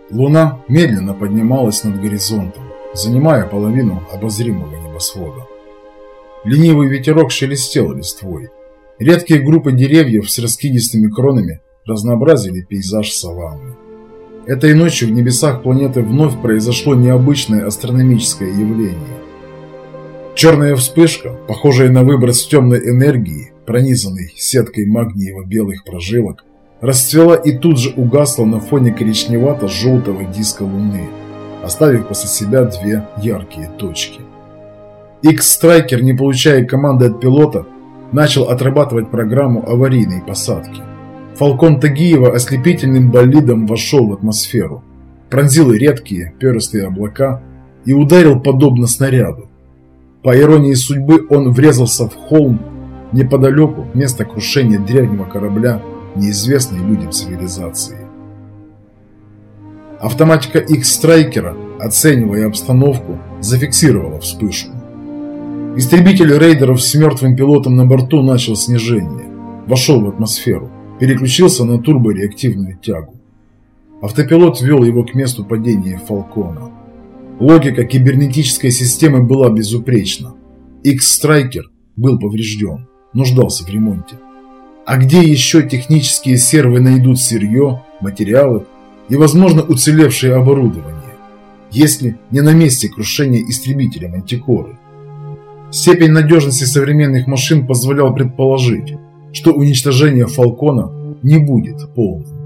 Луна медленно поднималась над горизонтом, занимая половину обозримого небосвода. Ленивый ветерок шелестел листвой. Редкие группы деревьев с раскидистыми кронами разнообразили пейзаж саванны. Этой ночью в небесах планеты вновь произошло необычное астрономическое явление. Черная вспышка, похожая на выброс темной энергии, пронизанной сеткой магниево-белых прожилок, расцвела и тут же угасла на фоне коричневато-желтого диска Луны, оставив после себя две яркие точки. X-Striker, не получая команды от пилота, начал отрабатывать программу аварийной посадки. Фалкон Тагиева ослепительным болидом вошел в атмосферу, пронзил редкие перистые облака и ударил подобно снаряду. По иронии судьбы, он врезался в холм неподалеку, место крушения древнего корабля неизвестной людям цивилизации. Автоматика X-Страйкера, оценивая обстановку, зафиксировала вспышку. Истребитель рейдеров с мертвым пилотом на борту начал снижение, вошел в атмосферу, переключился на турбореактивную тягу. Автопилот вел его к месту падения Фалкона. Логика кибернетической системы была безупречна. X-Striker был поврежден, нуждался в ремонте. А где еще технические сервы найдут сырье, материалы и, возможно, уцелевшее оборудование, если не на месте крушения истребителя Мантикоры? Степень надежности современных машин позволял предположить, что уничтожение Фалкона не будет полным.